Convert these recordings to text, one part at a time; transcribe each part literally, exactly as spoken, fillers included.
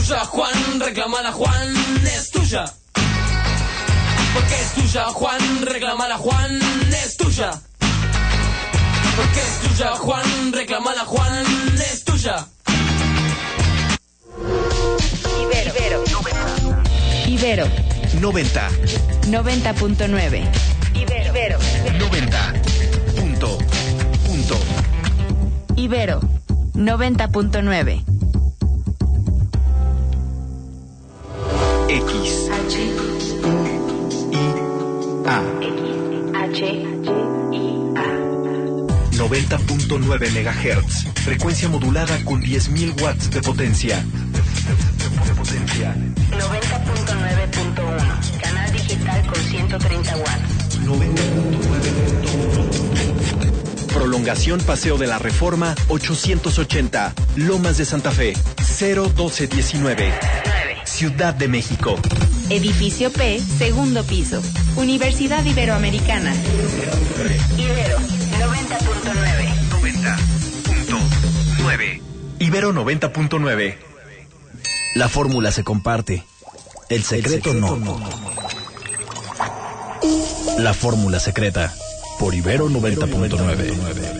tuya, Juan, reclámala, Juan, es tuya. Porque es tuya, Juan, reclámala, Juan, es tuya. Porque es tuya, Juan, reclámala, Juan, es tuya. Ibero. Ibero. noventa. noventa punto nueve. Ibero. noventa. Punto. Punto. Ibero. noventa punto nueve. X. H. I. A. H. I. A. noventa punto nueve megahertz. Frecuencia modulada con diez mil watts de potencia. De potencia. noventa punto nueve punto uno. Canal digital con ciento treinta watts. noventa punto nueve punto uno. Prolongación Paseo de la Reforma ochocientos ochenta. Lomas de Santa Fe. cero doce diecinueve. Ciudad de México. Edificio P, segundo piso. Universidad Iberoamericana. Ibero, noventa punto nueve. noventa punto nueve. Ibero noventa punto nueve. La fórmula se comparte. El secreto, El secreto no. no. La fórmula secreta. Por Ibero noventa punto nueve.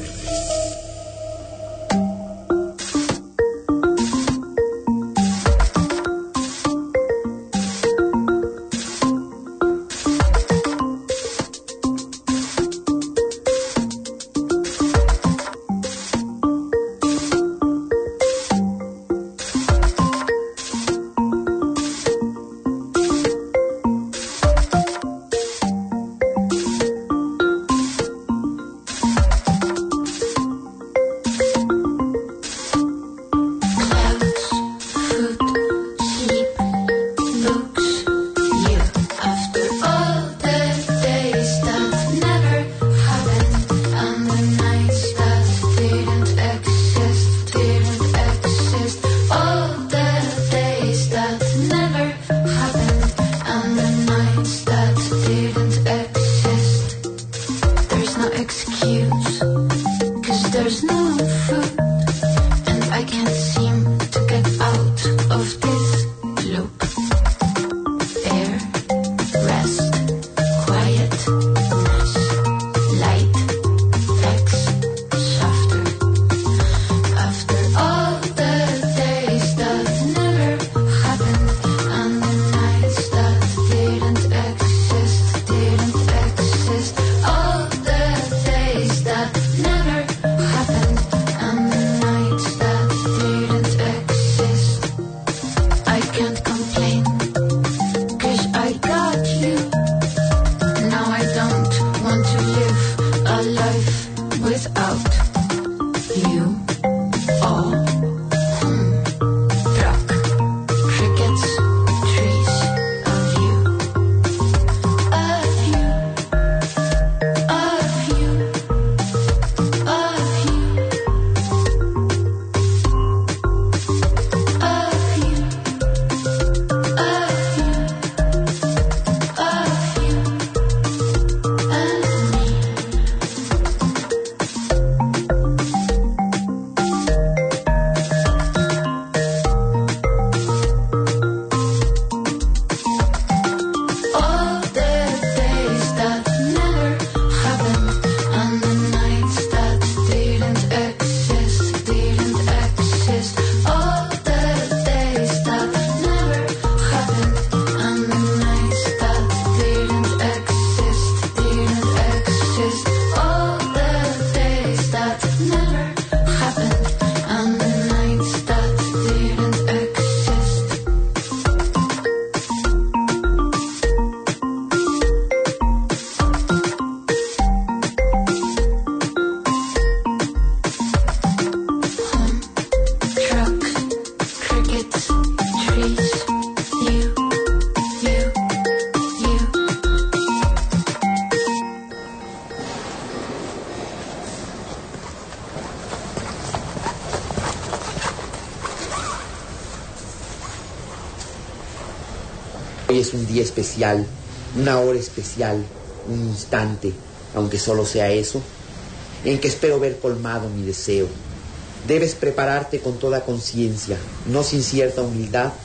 Hoy es un día especial, una hora especial, un instante, aunque solo sea eso, en que espero ver colmado mi deseo. Debes prepararte con toda conciencia, no sin cierta humildad,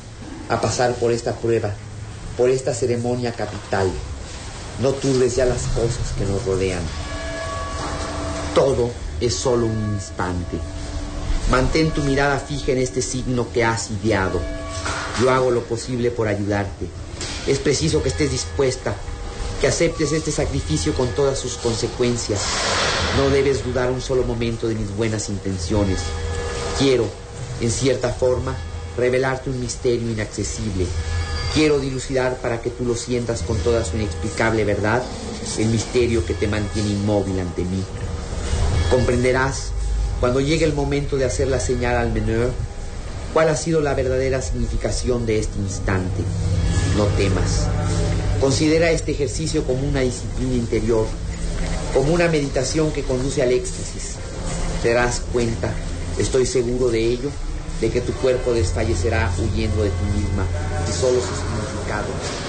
a pasar por esta prueba, por esta ceremonia capital. No turbes ya las cosas que nos rodean. Todo es solo un instante. Mantén tu mirada fija en este signo que has ideado. Yo hago lo posible por ayudarte. Es preciso que estés dispuesta, que aceptes este sacrificio con todas sus consecuencias. No debes dudar un solo momento de mis buenas intenciones. Quiero, en cierta forma, revelarte un misterio inaccesible. Quiero dilucidar para que tú lo sientas con toda su inexplicable verdad, el misterio que te mantiene inmóvil ante mí. Comprenderás, cuando llegue el momento de hacer la señal al menor, cuál ha sido la verdadera significación de este instante. No temas. Considera este ejercicio como una disciplina interior, como una meditación que conduce al éxtasis. Te darás cuenta, estoy seguro de ello, de que tu cuerpo desfallecerá huyendo de ti misma y solo su significado.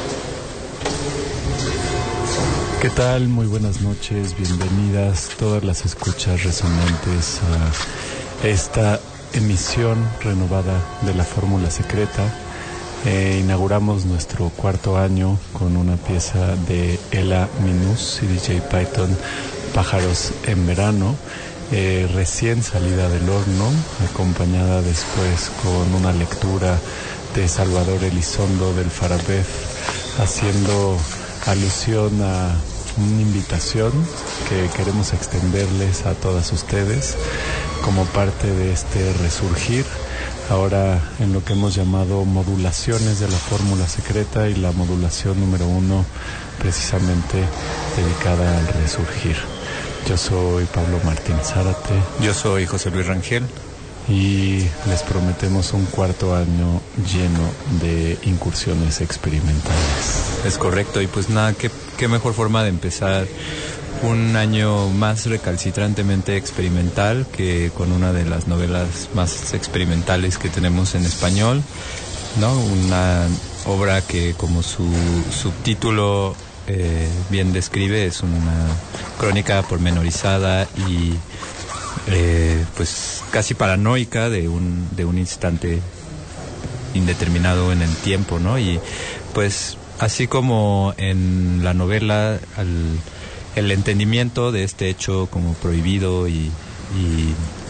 ¿Qué tal? Muy buenas noches, bienvenidas todas las escuchas resonantes a esta emisión renovada de la Fórmula Secreta. Eh, inauguramos nuestro cuarto año con una pieza de Ela Minus y D J Python, Pájaros en Verano, eh, recién salida del horno, acompañada después con una lectura de Salvador Elizondo del Farabef, haciendo alusión a una invitación que queremos extenderles a todas ustedes como parte de este resurgir, ahora en lo que hemos llamado modulaciones de la Fórmula Secreta, y la modulación número uno precisamente dedicada al resurgir. Yo soy Pablo Martín Zárate. Yo soy José Luis Rangel. Y les prometemos un cuarto año lleno de incursiones experimentales. Es correcto, y pues nada, qué, qué mejor forma de empezar un año más recalcitrantemente experimental que con una de las novelas más experimentales que tenemos en español, ¿no? Una obra que, como su subtítulo eh, bien describe, es una crónica pormenorizada y Eh, pues casi paranoica de un de un instante indeterminado en el tiempo, ¿no? Y pues así como en la novela al, el entendimiento de este hecho como prohibido y, y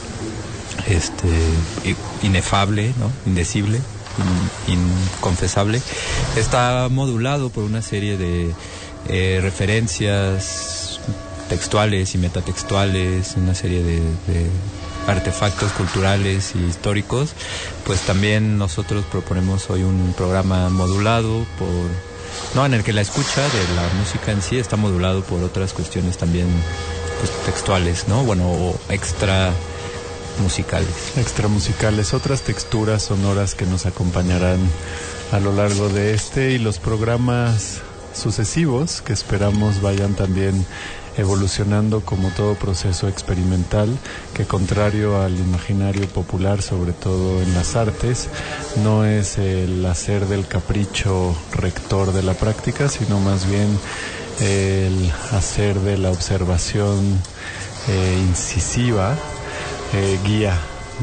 este inefable, ¿no? Indecible, in, inconfesable, está modulado por una serie de eh, referencias textuales y metatextuales, una serie de, de artefactos culturales y históricos. Pues también nosotros proponemos hoy un programa modulado por, no, en el que la escucha de la música en sí está modulado por otras cuestiones también, pues, textuales, ¿no? Bueno, o extra musicales. Extra musicales, otras texturas sonoras que nos acompañarán a lo largo de este y los programas sucesivos, que esperamos vayan también evolucionando como todo proceso experimental, que contrario al imaginario popular, sobre todo en las artes, no es el hacer del capricho rector de la práctica, sino más bien el hacer de la observación eh, incisiva eh, guía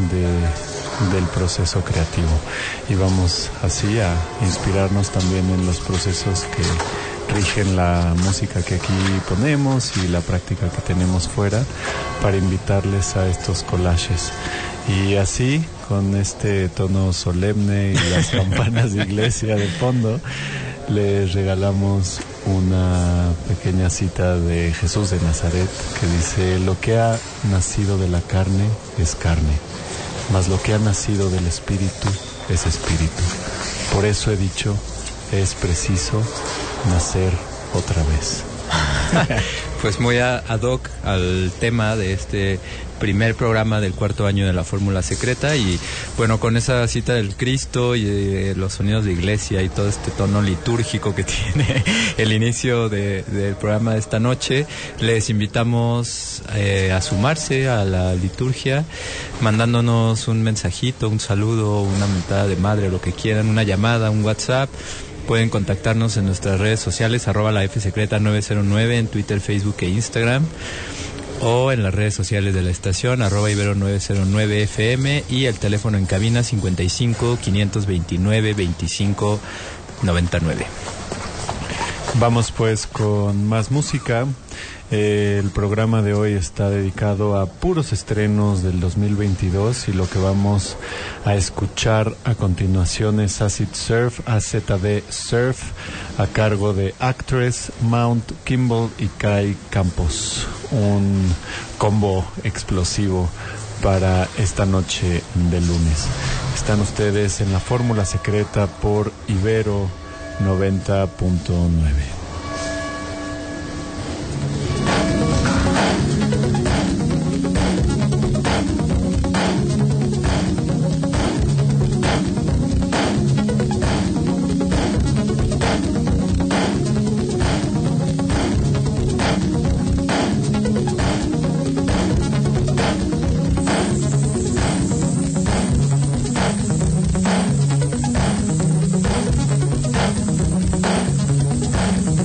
de, del proceso creativo. Y vamos así a inspirarnos también en los procesos que rigen la música que aquí ponemos y la práctica que tenemos fuera, para invitarles a estos collages. Y así, con este tono solemne y las campanas de iglesia de fondo, les regalamos una pequeña cita de Jesús de Nazaret que dice: lo que ha nacido de la carne es carne, mas lo que ha nacido del espíritu es espíritu. Por eso he dicho, es preciso nacer otra vez. Pues muy ad hoc al tema de este primer programa del cuarto año de la Fórmula Secreta, y bueno, con esa cita del Cristo y eh, los sonidos de iglesia y todo este tono litúrgico que tiene el inicio de, del programa de esta noche, les invitamos eh, a sumarse a la liturgia, mandándonos un mensajito, un saludo, una mentada de madre, lo que quieran, una llamada, un WhatsApp. Pueden contactarnos en nuestras redes sociales, arroba la F Secreta nueve cero nueve, en Twitter, Facebook e Instagram. o en las redes sociales de la estación, arroba Ibero nueve cero nueve F M, y el teléfono en cabina cincuenta y cinco, quinientos veintinueve, veinticinco noventa y nueve. Vamos pues con más música. Eh, el programa de hoy está dedicado a puros estrenos del dos mil veintidós, y lo que vamos a escuchar a continuación es Acid Surf, A Z D Surf, a cargo de Actress, Mount Kimball y Kai Campos. Un combo explosivo para esta noche de lunes. Están ustedes en la Fórmula Secreta por Ibero noventa punto nueve. We'll be right back.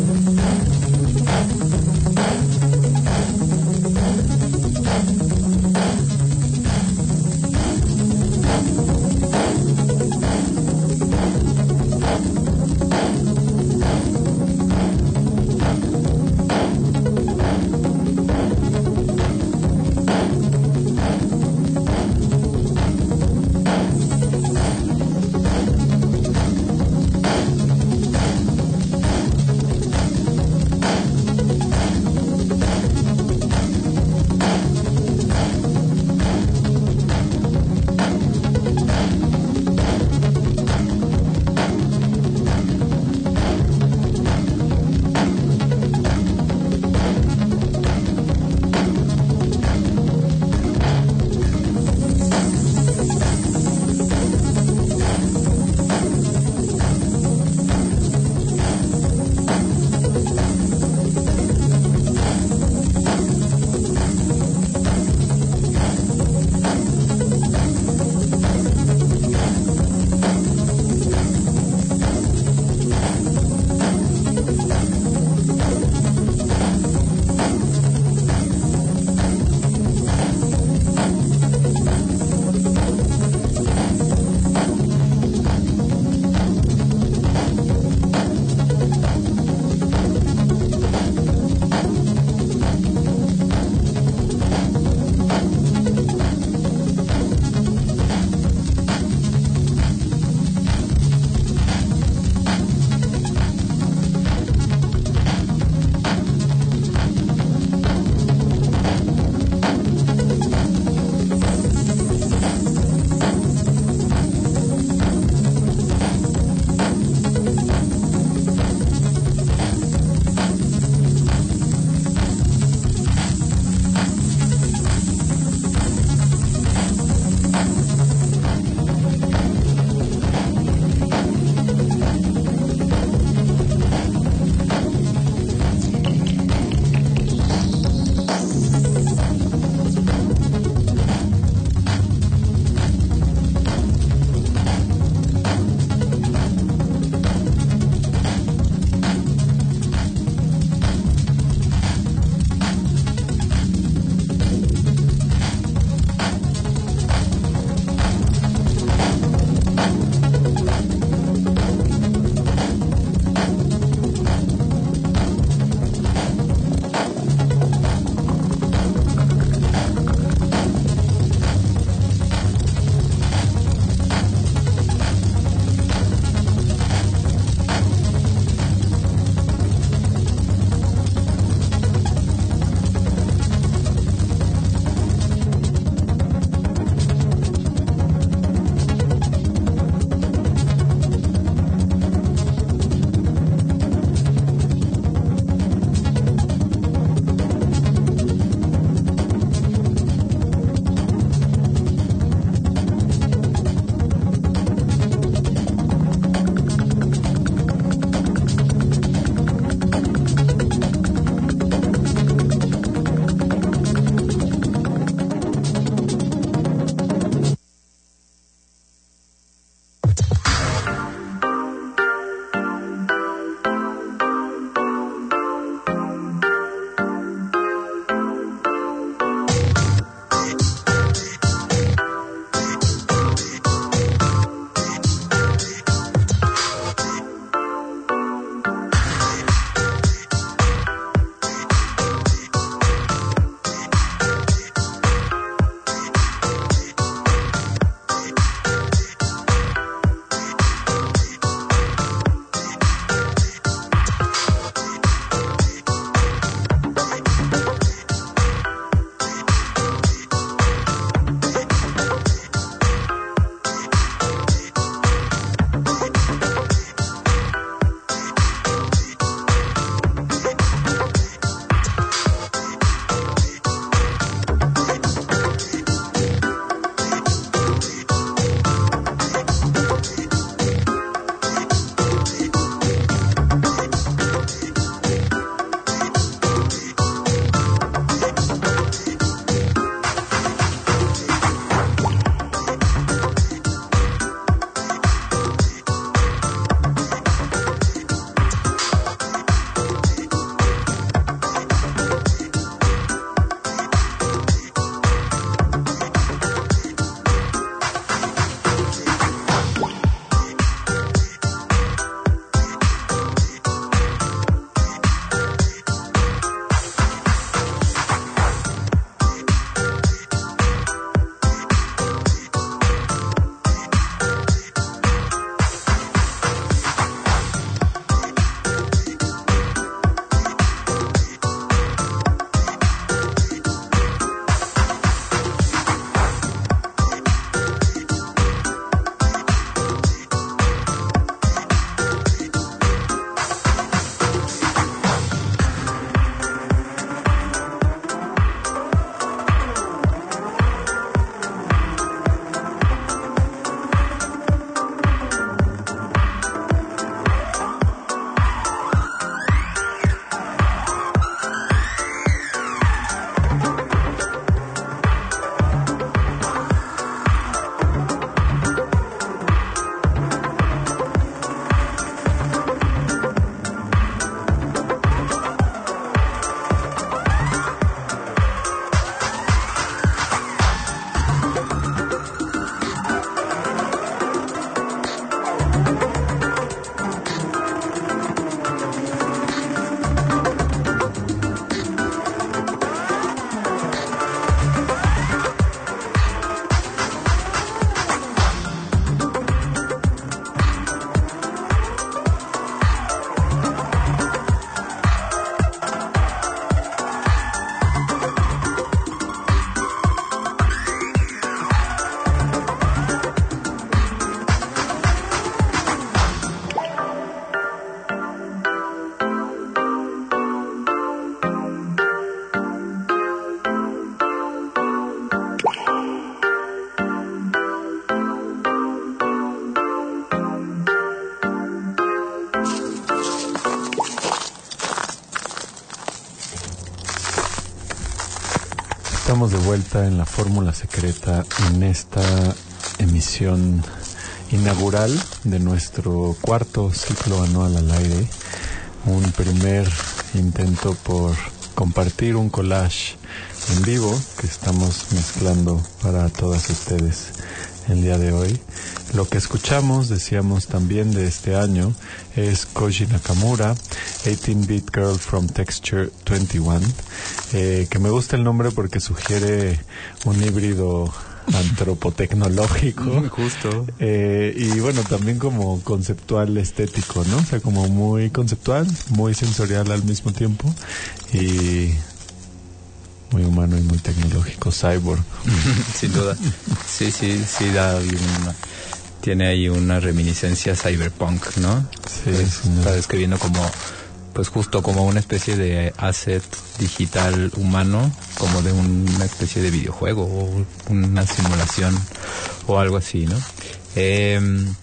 Estamos de vuelta en la Fórmula Secreta en esta emisión inaugural de nuestro cuarto ciclo anual al aire. Un primer intento por compartir un collage en vivo que estamos mezclando para todas ustedes el día de hoy. Lo que escuchamos, decíamos también de este año, es Koji Nakamura, eighteen bit Girl from Texture veintiuno, eh, que me gusta el nombre porque sugiere un híbrido antropotecnológico. Justo. Eh, y bueno, también como conceptual estético, ¿no? O sea, como muy conceptual, muy sensorial al mismo tiempo y muy humano y muy tecnológico, cyborg. Sin duda. Sí, sí, sí da una, tiene ahí una reminiscencia cyberpunk, ¿no? Sí, pues, sí, está describiendo como, pues justo como una especie de asset digital humano, como de una especie de videojuego o una simulación o algo así, ¿no? Eh,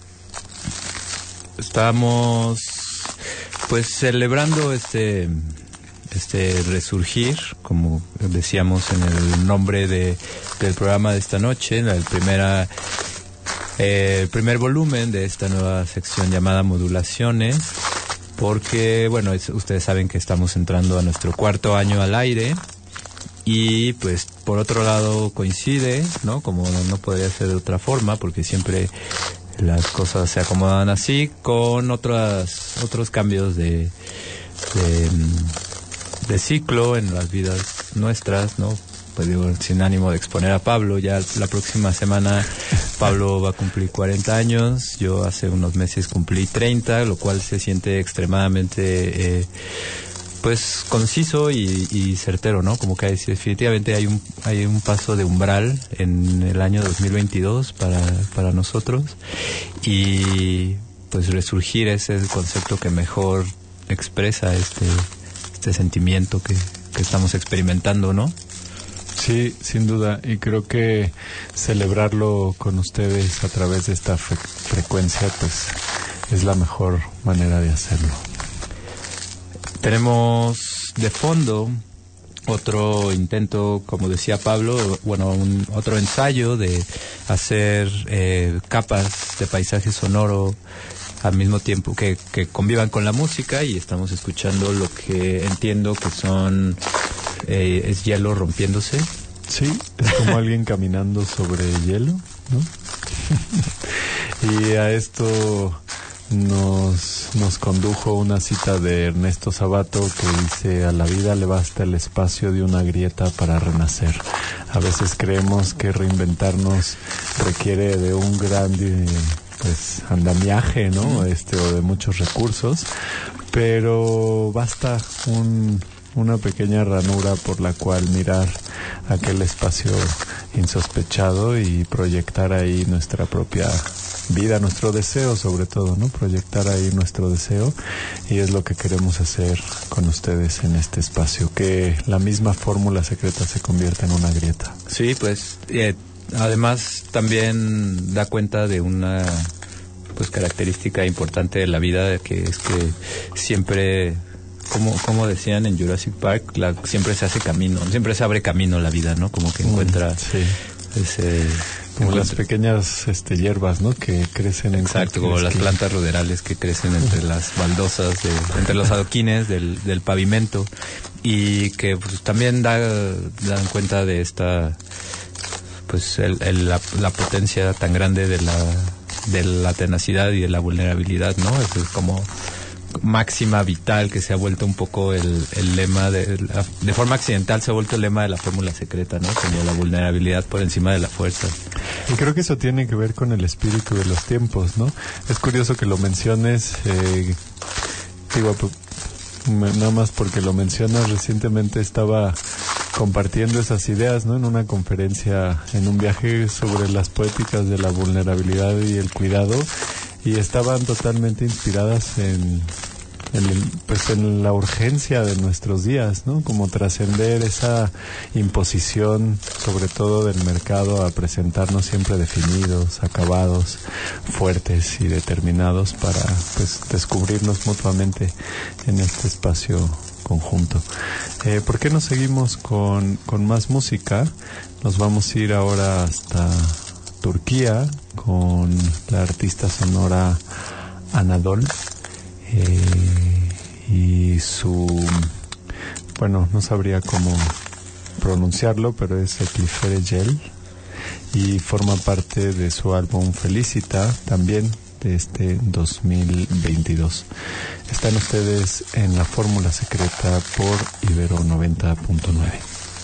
estamos pues celebrando este este resurgir, como decíamos en el nombre de del programa de esta noche, la primera eh, el primer volumen de esta nueva sección llamada Modulaciones, porque bueno, es, ustedes saben que estamos entrando a nuestro cuarto año al aire y pues por otro lado coincide, ¿no? Como no, no podría ser de otra forma, porque siempre las cosas se acomodan así, con otras otros cambios de de de ciclo en las vidas nuestras, ¿no? Pues digo, sin ánimo de exponer a Pablo, ya la próxima semana Pablo va a cumplir cuarenta años, yo hace unos meses cumplí treinta, lo cual se siente extremadamente eh, pues conciso y, y certero, ¿no? Como que hay, definitivamente hay un hay un paso de umbral en el año dos mil veintidós para para nosotros, y pues resurgir ese es el concepto que mejor expresa este este sentimiento que, que estamos experimentando, ¿no? Sí, sin duda, y creo que celebrarlo con ustedes a través de esta fre- frecuencia, pues es la mejor manera de hacerlo. Tenemos de fondo otro intento, como decía Pablo, bueno, un, otro ensayo de hacer eh, capas de paisaje sonoro al mismo tiempo que, que convivan con la música, y estamos escuchando lo que entiendo que son eh, es hielo rompiéndose. Sí, es como alguien caminando sobre hielo, ¿no? Y a esto nos nos condujo una cita de Ernesto Sabato que dice: a la vida le basta el espacio de una grieta para renacer. A veces creemos que reinventarnos requiere de un gran eh, pues andamiaje, ¿no? Este, o de muchos recursos, pero basta un una pequeña ranura por la cual mirar aquel espacio insospechado y proyectar ahí nuestra propia vida, nuestro deseo sobre todo, ¿no? Proyectar ahí nuestro deseo, y es lo que queremos hacer con ustedes en este espacio, que la misma fórmula secreta se convierta en una grieta. Sí, pues eh, además también da cuenta de una pues característica importante de la vida, que es que siempre, como como decían en Jurassic Park, la, siempre se hace camino, siempre se abre camino la vida, ¿no? Como que encuentra mm, sí. ese... Como encuentra, las pequeñas este, hierbas, ¿no? Que crecen en... Exacto, como las plantas ruderales que crecen entre las baldosas, de, entre los adoquines del, del pavimento, y que pues también da, dan cuenta de esta... pues el, el, la, la potencia tan grande de la de la tenacidad y de la vulnerabilidad, ¿no? Es, es como máxima vital que se ha vuelto un poco el, el lema de, la, de forma accidental se ha vuelto el lema de la fórmula secreta, ¿no? Como la vulnerabilidad por encima de la fuerza. Y creo que eso tiene que ver con el espíritu de los tiempos, ¿no? Es curioso que lo menciones, eh, digo, nada más porque lo mencionas, recientemente estaba compartiendo esas ideas, ¿no? En una conferencia, en un viaje sobre las poéticas de la vulnerabilidad y el cuidado, y estaban totalmente inspiradas en, en, el, pues en la urgencia de nuestros días, ¿no? Como trascender esa imposición, sobre todo del mercado, a presentarnos siempre definidos, acabados, fuertes y determinados para, pues, descubrirnos mutuamente en este espacio conjunto. Eh, ¿Por qué no seguimos con, con más música? Nos vamos a ir ahora hasta Turquía con la artista sonora Anadol eh, y su, bueno, no sabría cómo pronunciarlo, pero es Eklifere Gel y forma parte de su álbum Felicita, también de este dos mil veintidós. Están ustedes en la Fórmula Secreta por Ibero noventa punto nueve.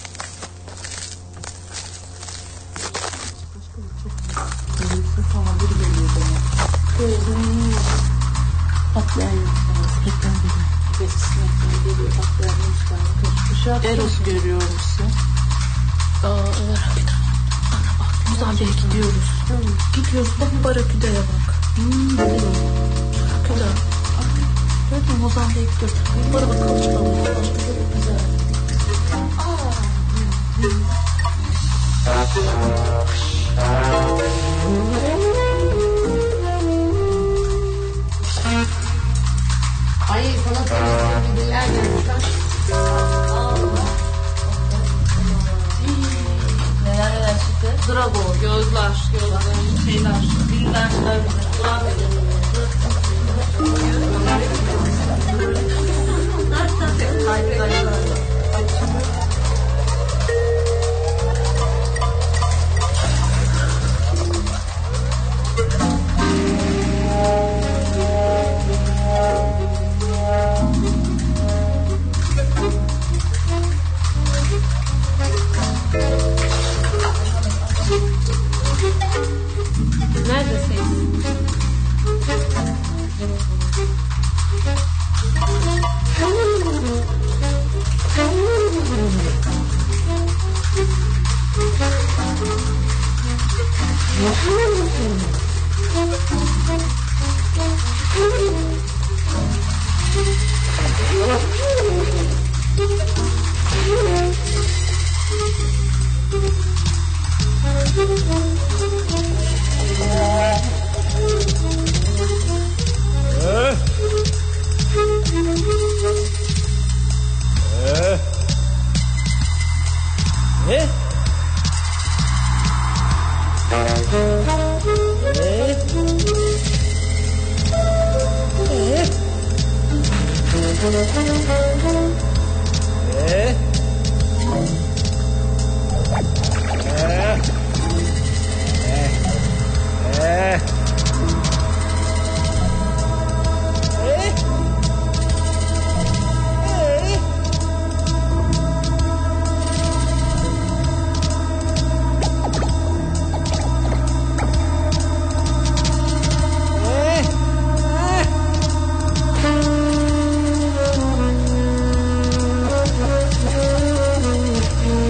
Eros görüyor musun? Aa, Irak'ta. Ana bak, Mozambik'e gidiyoruz. Hmm. Gidiyoruz, bak Baraküda'ya bak. Hmm. Baraküda. Evet mi, Mozambik'e gidiyoruz. Bara bakalım çıkalım. Güzel. Aa. Ay, sana tanıştığım bilgiler gelmişler. Neler neler çıktı? Drago, gözler, gözler, şeyler, diller, kulak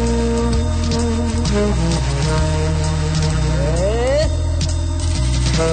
Eh?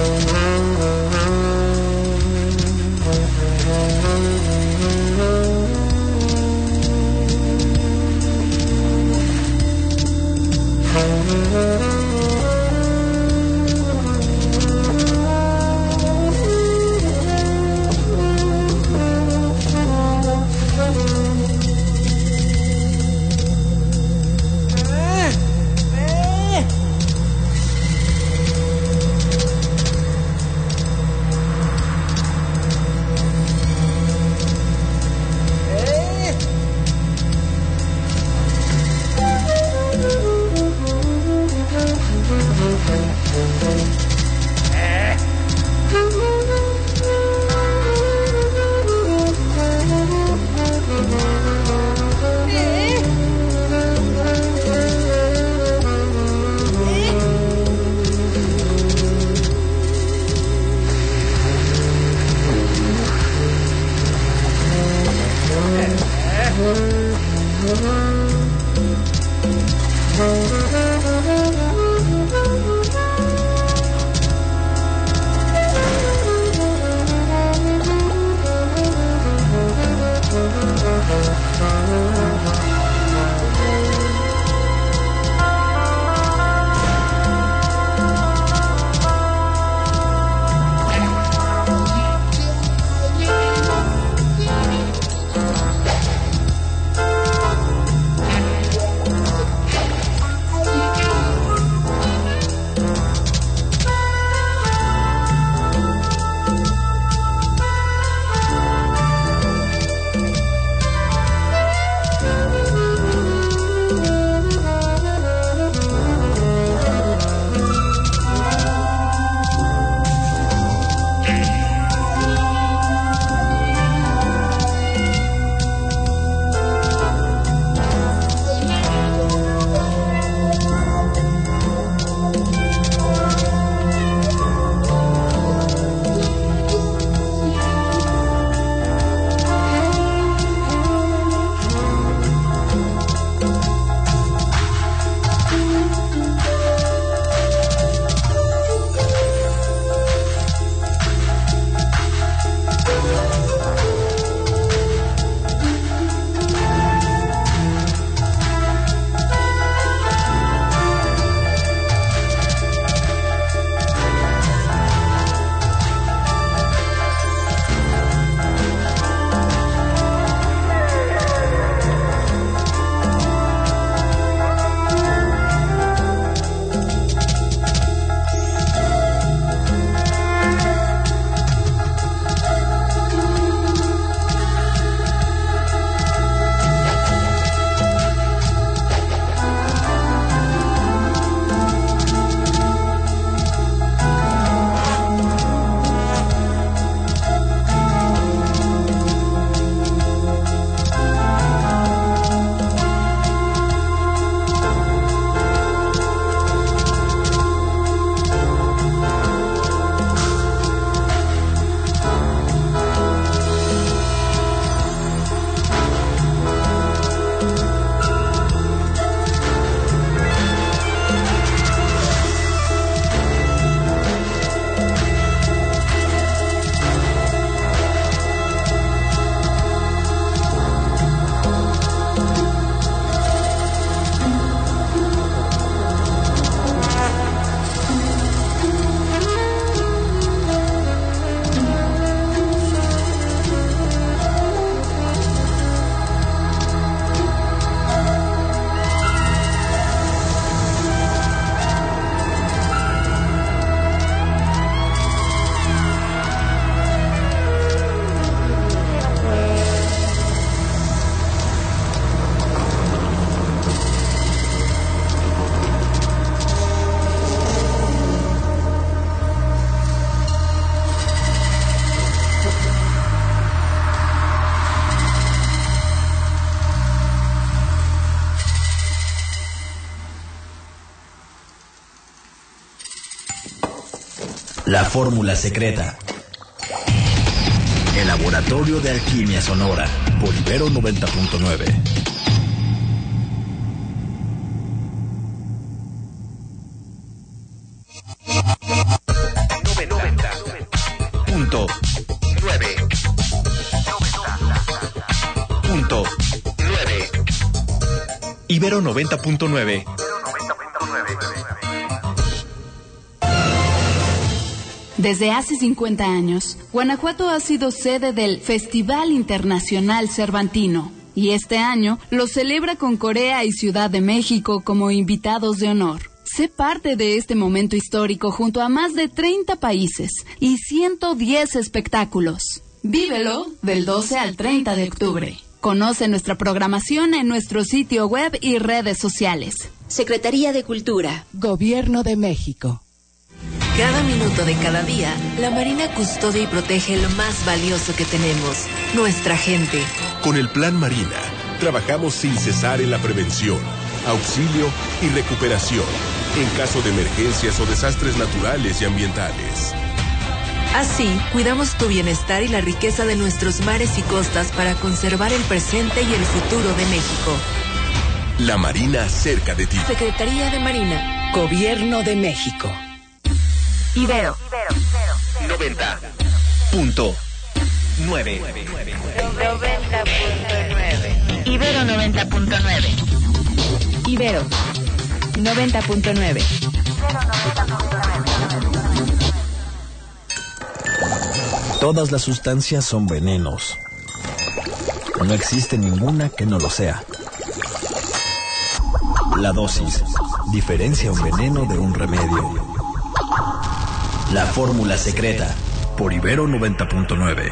La fórmula secreta. El laboratorio de alquimia sonora. Por Ibero noventa punto nueve. Punto nueve. Punto nueve. Ibero noventa punto nueve. Desde hace cincuenta años, Guanajuato ha sido sede del Festival Internacional Cervantino y este año lo celebra con Corea y Ciudad de México como invitados de honor. Sé parte de este momento histórico junto a más de treinta países y ciento diez espectáculos. Vívelo del doce al treinta de octubre. Conoce nuestra programación en nuestro sitio web y redes sociales. Secretaría de Cultura. Gobierno de México. Cada minuto de cada día, la Marina custodia y protege lo más valioso que tenemos, nuestra gente. Con el Plan Marina, trabajamos sin cesar en la prevención, auxilio y recuperación, en caso de emergencias o desastres naturales y ambientales. Así, cuidamos tu bienestar y la riqueza de nuestros mares y costas para conservar el presente y el futuro de México. La Marina cerca de ti. Secretaría de Marina. Gobierno de México. Ibero. noventa punto nueve. noventa punto nueve. Ibero noventa punto nueve. Ibero noventa punto nueve. Todas las sustancias son venenos. No existe ninguna que no lo sea. La dosis diferencia un veneno de un remedio. La fórmula secreta. Por Ibero noventa punto nueve.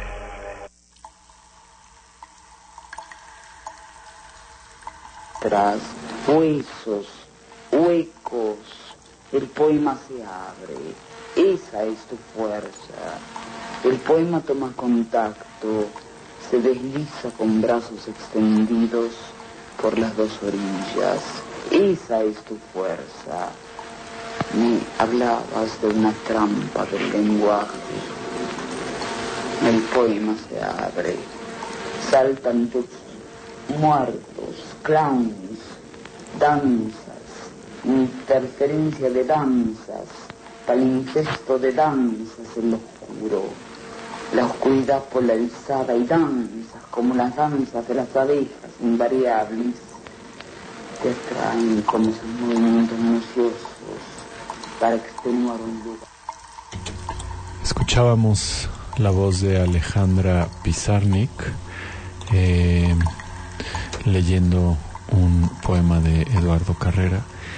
Tras huesos, huecos, el poema se abre. Esa es tu fuerza. El poema toma contacto, se desliza con brazos extendidos por las dos orillas. Esa es tu fuerza. Me hablabas de una trampa del lenguaje. El poema se abre. Saltan tus muertos, clowns, danzas, interferencia de danzas, palincesto de danzas en lo oscuro. La oscuridad polarizada y danzas como las danzas de las abejas invariables te atraen como esos movimientos minuciosos para extenuar un lugar. Escuchábamos la voz de Alejandra Pizarnik eh, leyendo un poema de Eduardo Carrera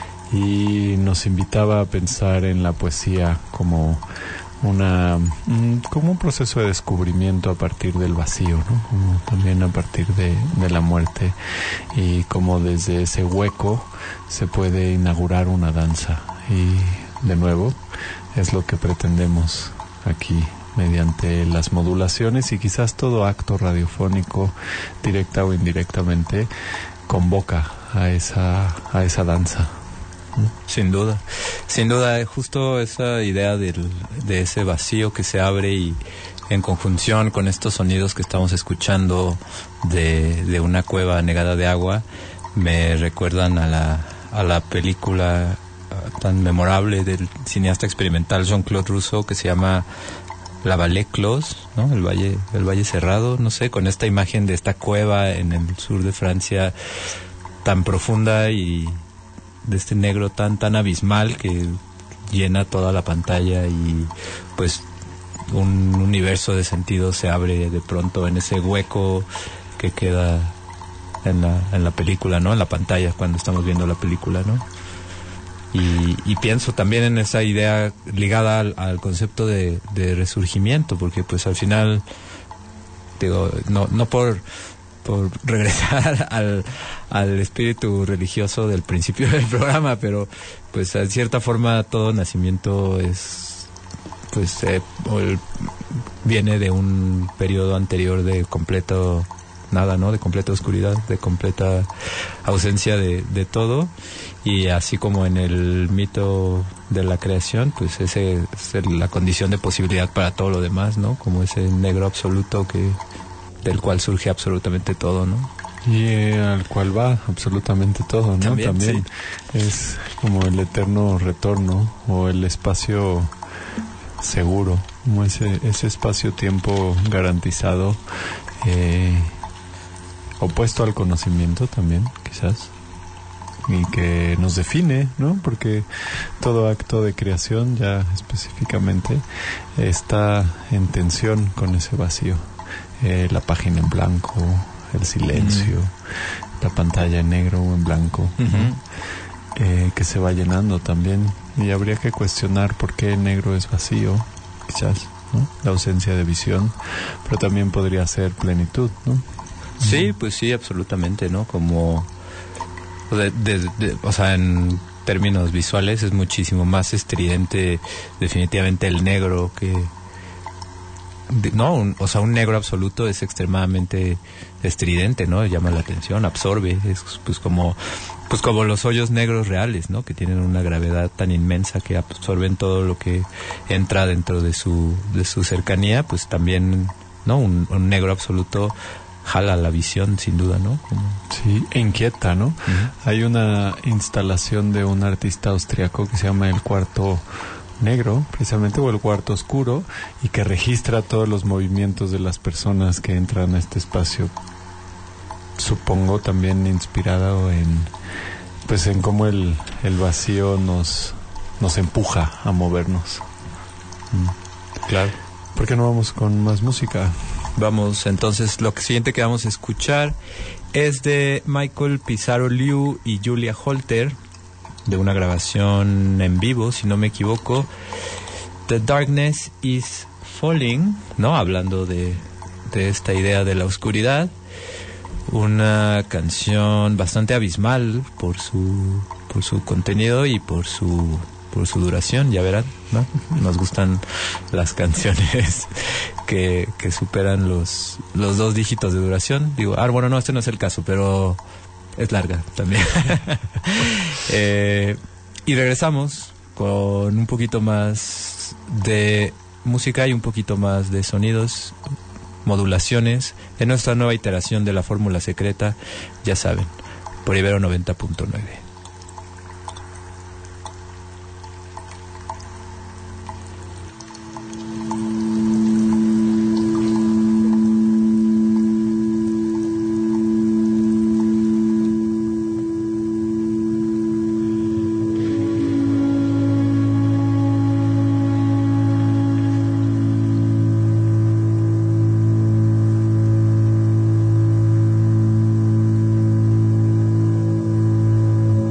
y nos invitaba a pensar en la poesía como una como un proceso de descubrimiento a partir del vacío, ¿no? Como también a partir de, de la muerte, y como desde ese hueco se puede inaugurar una danza. Y de nuevo es lo que pretendemos aquí mediante las modulaciones, y quizás todo acto radiofónico, directa o indirectamente, convoca a esa a esa danza. Sin duda, sin duda, justo esa idea del, de ese vacío que se abre y en conjunción con estos sonidos que estamos escuchando de, de una cueva negada de agua, me recuerdan a la, a la película tan memorable del cineasta experimental Jean-Claude Rousseau que se llama La Vallée Close, ¿no? El valle, el valle cerrado, no sé, con esta imagen de esta cueva en el sur de Francia tan profunda y de este negro tan tan abismal que llena toda la pantalla, y pues un universo de sentidos se abre de pronto en ese hueco que queda en la en la película, ¿no? En la pantalla cuando estamos viendo la película, ¿no? Y, y pienso también en esa idea ligada al, al concepto de, de resurgimiento, porque pues al final, digo, no no por por regresar al, al espíritu religioso del principio del programa, pero pues en cierta forma todo nacimiento es pues eh, el, viene de un periodo anterior de completo nada, ¿no? De completa oscuridad, de completa ausencia de, de todo. Y así como en el mito de la creación, pues ese es la condición de posibilidad para todo lo demás, ¿no? Como ese negro absoluto que del cual surge absolutamente todo, ¿no? Y eh, al cual va absolutamente todo, ¿no? También, También sí. Es como el eterno retorno o el espacio seguro, como ese, ese espacio-tiempo garantizado, eh, opuesto al conocimiento también, quizás, y que nos define, ¿no? Porque todo acto de creación ya específicamente está en tensión con ese vacío, eh, la página en blanco, el silencio, uh-huh. la pantalla en negro o en blanco, uh-huh. ¿no? eh, que se va llenando también, y habría que cuestionar por qué el negro es vacío, quizás, ¿no? La ausencia de visión, pero también podría ser plenitud, ¿no? Sí, pues sí, absolutamente, ¿no? Como de, de, de, o sea, en términos visuales es muchísimo más estridente definitivamente el negro que no, un, o sea, un negro absoluto es extremadamente estridente, ¿no? Llama la atención, absorbe, es pues como pues como los hoyos negros reales, ¿no? Que tienen una gravedad tan inmensa que absorben todo lo que entra dentro de su de su cercanía, pues también, ¿no? Un, un negro absoluto jala la visión, sin duda, ¿no? Como... Sí, e inquieta, ¿no? Uh-huh. Hay una instalación de un artista austriaco que se llama El Cuarto Negro, precisamente, o El Cuarto Oscuro, y que registra todos los movimientos de las personas que entran a este espacio, supongo también inspirado en pues en cómo el, el vacío nos nos empuja a movernos. Mm. Claro. ¿Por qué no vamos con más música? Vamos, entonces, lo siguiente que vamos a escuchar es de Michael Pizarro Liu y Julia Holter, de una grabación en vivo, si no me equivoco, The Darkness is Falling, ¿no? Hablando de, de esta idea de la oscuridad. Una canción bastante abismal por su por su contenido y por su por su duración, ya verán, ¿no? Nos gustan las canciones que, que superan los los dos dígitos de duración. Digo, ah, bueno, no, este no es el caso, pero es larga también. eh, y regresamos con un poquito más de música y un poquito más de sonidos, modulaciones, en nuestra nueva iteración de la fórmula secreta, ya saben, por Ibero noventa punto nueve. Thank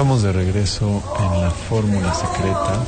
Estamos de regreso en la fórmula secreta.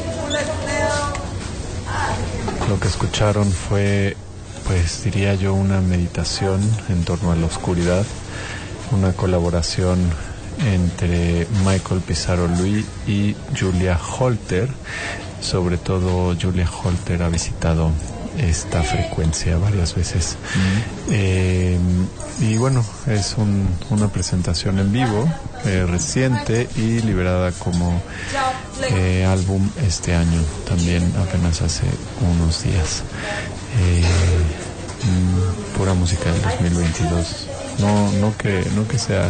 Lo que escucharon fue, pues diría yo, una meditación en torno a la oscuridad, una colaboración entre Michael Pizarro Luis y Julia Holter. Sobre todo Julia Holter ha visitado esta frecuencia varias veces. Mm. Eh, y bueno, es un, una presentación en vivo, eh, reciente y liberada como eh, álbum este año, también apenas hace unos días. Eh, mm, pura música del dos mil veintidós. No, no que, no que sea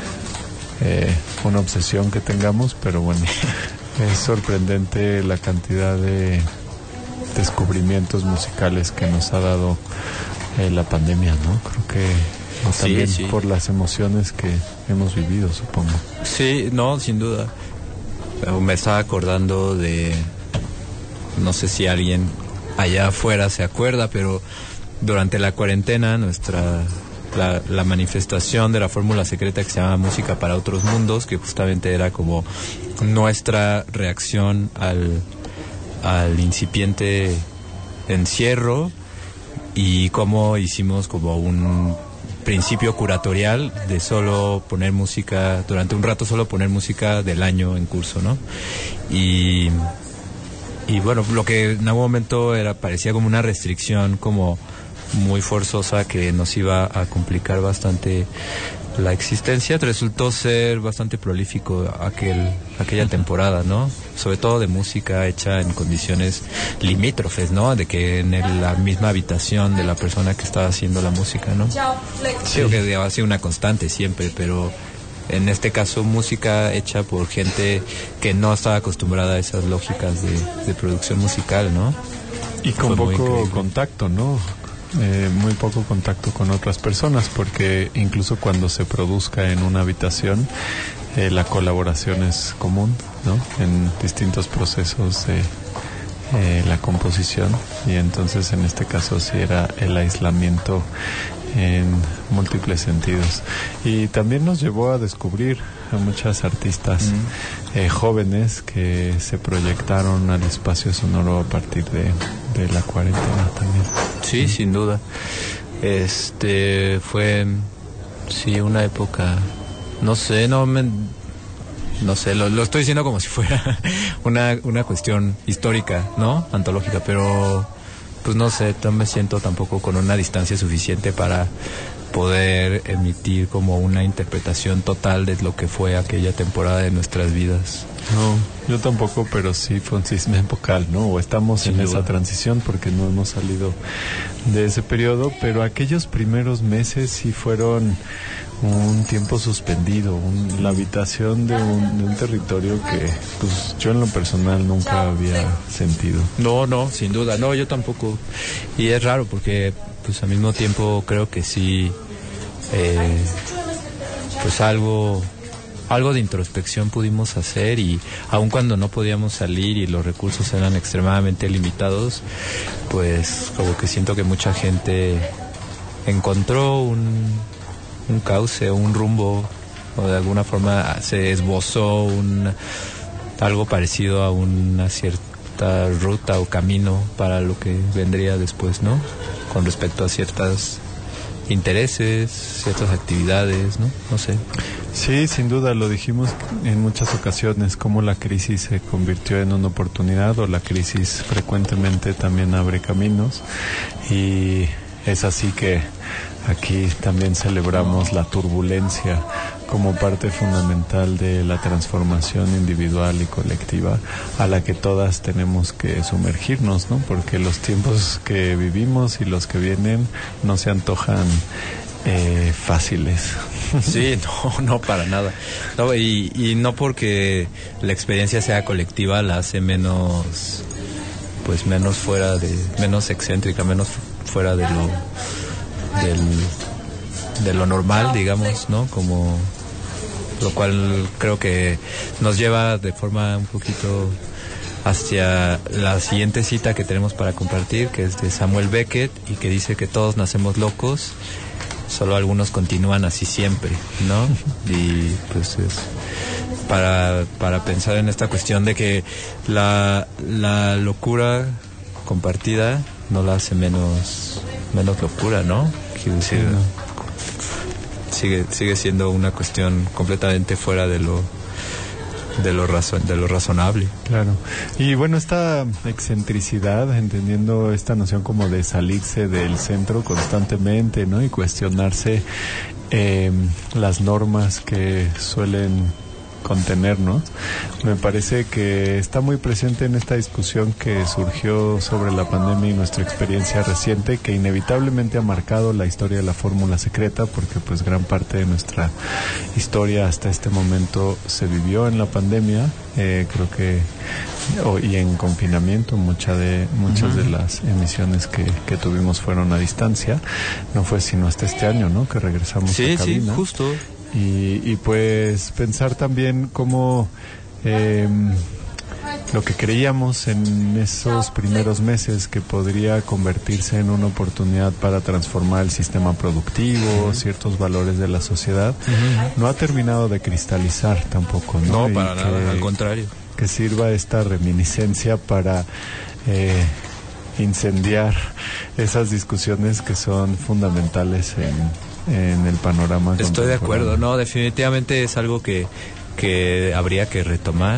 eh, una obsesión que tengamos, pero bueno, es sorprendente la cantidad de descubrimientos musicales que nos ha dado eh, la pandemia, ¿no? Creo que sí, también sí. Por las emociones que hemos vivido, supongo. Sí, no, sin duda. Me estaba acordando de, no sé si alguien allá afuera se acuerda, pero durante la cuarentena nuestra la, la manifestación de la fórmula secreta que se llama Música para Otros Mundos, que justamente era como nuestra reacción al al incipiente encierro, y cómo hicimos como un principio curatorial de solo poner música, durante un rato solo poner música del año en curso, ¿no? Y, y bueno, lo que en algún momento era, parecía como una restricción como muy forzosa que nos iba a complicar bastante la existencia, resultó ser bastante prolífico aquel aquella temporada, ¿no? Sobre todo de música hecha en condiciones limítrofes, ¿no? De que en el, la misma habitación de la persona que estaba haciendo la música, ¿no? Sí. Creo que ha sido una constante siempre, pero en este caso música hecha por gente que no estaba acostumbrada a esas lógicas de, de producción musical, ¿no? Y con poco contacto, ¿no? Eh, muy poco contacto con otras personas, porque incluso cuando se produzca en una habitación, eh, la colaboración es común, ¿no? En distintos procesos de eh, la composición, y entonces en este caso sí era el aislamiento en múltiples sentidos, y también nos llevó a descubrir a muchas artistas mm. eh, jóvenes que se proyectaron al espacio sonoro a partir de, de la cuarentena también. Sí, mm. sin duda. Este fue sí una época, no sé, no me no sé, lo, lo estoy diciendo como si fuera una una cuestión histórica, ¿no? Antológica, pero pues no sé, no me siento tampoco con una distancia suficiente para poder emitir como una interpretación total de lo que fue aquella temporada de nuestras vidas. No, yo tampoco, pero sí fue un cisma epocal, ¿no? O estamos en esa transición porque no hemos salido de ese periodo, pero aquellos primeros meses sí fueron un tiempo suspendido, un, la habitación de un, de un territorio que pues yo en lo personal nunca había sentido. No, no, sin duda, no, yo tampoco. Y es raro porque pues al mismo tiempo creo que sí, eh, pues algo... algo de introspección pudimos hacer, y aun cuando no podíamos salir y los recursos eran extremadamente limitados, pues como que siento que mucha gente encontró un, un cauce, un rumbo, o de alguna forma se esbozó un algo parecido a una cierta ruta o camino para lo que vendría después, ¿no? Con respecto a ciertos intereses, ciertas actividades, ¿no? No sé. Sí, sin duda, lo dijimos en muchas ocasiones, cómo la crisis se convirtió en una oportunidad, o la crisis frecuentemente también abre caminos, y es así que aquí también celebramos la turbulencia como parte fundamental de la transformación individual y colectiva a la que todas tenemos que sumergirnos, ¿no? Porque los tiempos que vivimos y los que vienen no se antojan eh, fáciles. Sí, no, no para nada. No, y, y no porque la experiencia sea colectiva la hace menos, pues menos fuera de, menos excéntrica, menos fuera de lo, del, de lo normal, digamos, ¿no? Como, lo cual creo que nos lleva de forma un poquito hacia la siguiente cita que tenemos para compartir, que es de Samuel Beckett, y que dice que todos nacemos locos, solo algunos continúan así siempre, ¿no? Y pues es, para, para pensar en esta cuestión de que la, la locura compartida no la hace menos, menos locura, ¿no? Quiero decir, sí, no. Sigue, sigue siendo una cuestión completamente fuera de lo de lo razon, de lo razonable. Claro. Y bueno, esta excentricidad, entendiendo esta noción como de salirse del centro constantemente, ¿no? Y cuestionarse eh, las normas que suelen contenernos, me parece que está muy presente en esta discusión que surgió sobre la pandemia y nuestra experiencia reciente, que inevitablemente ha marcado la historia de la fórmula secreta, porque pues gran parte de nuestra historia hasta este momento se vivió en la pandemia, eh, creo que oh, y en confinamiento. Mucha de, muchas uh-huh. de las emisiones que, que tuvimos fueron a distancia, no fue sino hasta este año, ¿no?, que regresamos sí, a cabina. Sí, justo. Y, y pues pensar también cómo eh, lo que creíamos en esos primeros meses que podría convertirse en una oportunidad para transformar el sistema productivo, uh-huh. ciertos valores de la sociedad, uh-huh. no ha terminado de cristalizar tampoco, ¿no? No, para y nada, que, al contrario. Que sirva esta reminiscencia para eh, incendiar esas discusiones que son fundamentales en en el panorama. Estoy de acuerdo, no, definitivamente es algo que, que habría que retomar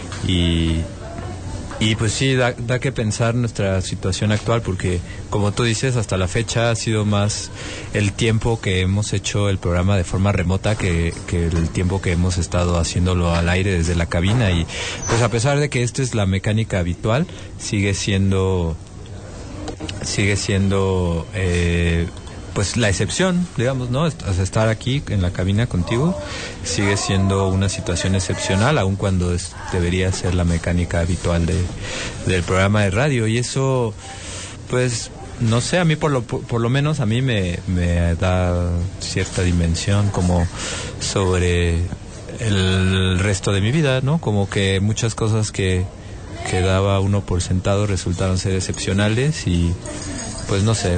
y, y pues sí, da, da que pensar nuestra situación actual, porque como tú dices, hasta la fecha ha sido más el tiempo que hemos hecho el programa de forma remota que, que el tiempo que hemos estado haciéndolo al aire desde la cabina, y pues a pesar de que esta es la mecánica habitual, sigue siendo sigue siendo eh, pues la excepción, digamos, ¿no? Estar aquí en la cabina contigo sigue siendo una situación excepcional, aun cuando es, debería ser la mecánica habitual de, del programa de radio. Y eso, pues, no sé, a mí por lo, por, por lo menos a mí me, me da cierta dimensión como sobre el resto de mi vida, ¿no? Como que muchas cosas que, que daba uno por sentado resultaron ser excepcionales y, pues, no sé,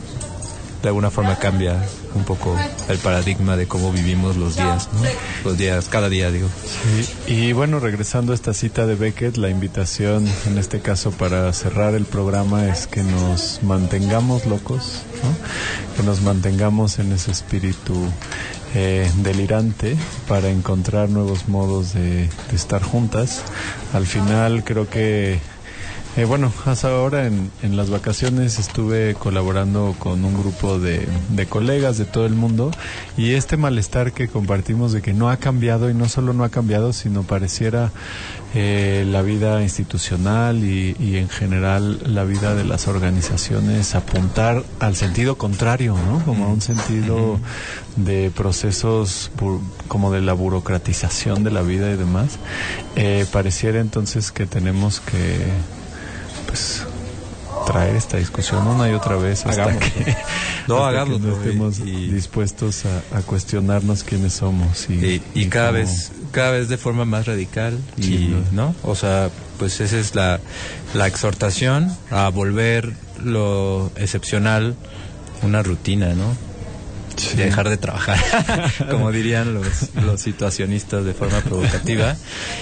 de alguna forma cambia un poco el paradigma de cómo vivimos los días, ¿no? Los días, cada día, digo. Sí, y bueno, regresando a esta cita de Beckett, la invitación en este caso para cerrar el programa es que nos mantengamos locos, ¿no? Que nos mantengamos en ese espíritu eh, delirante para encontrar nuevos modos de, de estar juntas. Al final creo que Eh, bueno, hasta ahora en, en las vacaciones estuve colaborando con un grupo de, de colegas de todo el mundo, y este malestar que compartimos de que no ha cambiado, y no solo no ha cambiado, sino pareciera eh, la vida institucional y, y en general la vida de las organizaciones apuntar al sentido contrario, ¿no? Como a un sentido de procesos bu- como de la burocratización de la vida y demás. Eh, pareciera entonces que tenemos que pues traer esta discusión una y otra vez hasta hagamos, que no, hasta hagamos, que no estemos y, dispuestos a, a cuestionarnos quiénes somos y, y, y, y cada cómo... vez cada vez de forma más radical y sí, no. no o sea, pues esa es la la exhortación a volver lo excepcional una rutina, ¿no? Sí. De dejar de trabajar, como dirían los, los situacionistas de forma provocativa,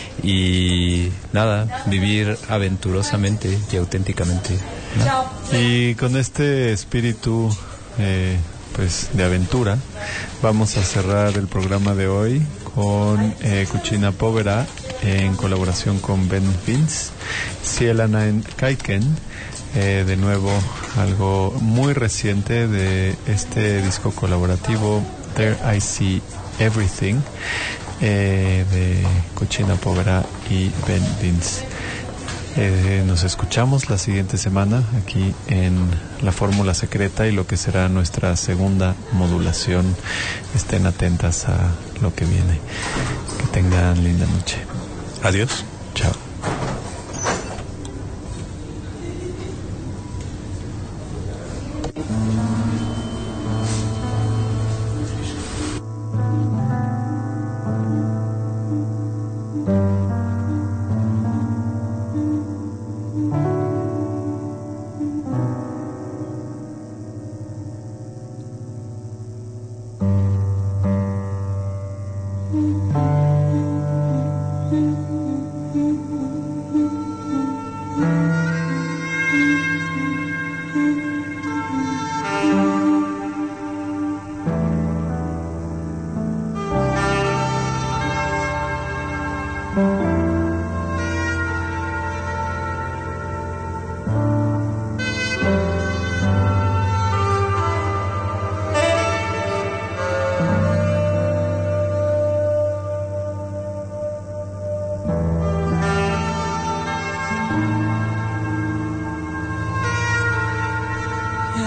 y nada, vivir aventurosamente y auténticamente, ¿no? Y con este espíritu eh, pues de aventura vamos a cerrar el programa de hoy con eh, Cucina Povera en colaboración con Ben Vince, Sielanen Kaiken. Eh, de nuevo, algo muy reciente de este disco colaborativo, There I See Everything, eh, de Cucina Povera y Ben Vince. Eh, nos escuchamos la siguiente semana aquí en La Fórmula Secreta y lo que será nuestra segunda modulación. Estén atentas a lo que viene. Que tengan linda noche. Adiós. Chao.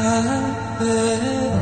saber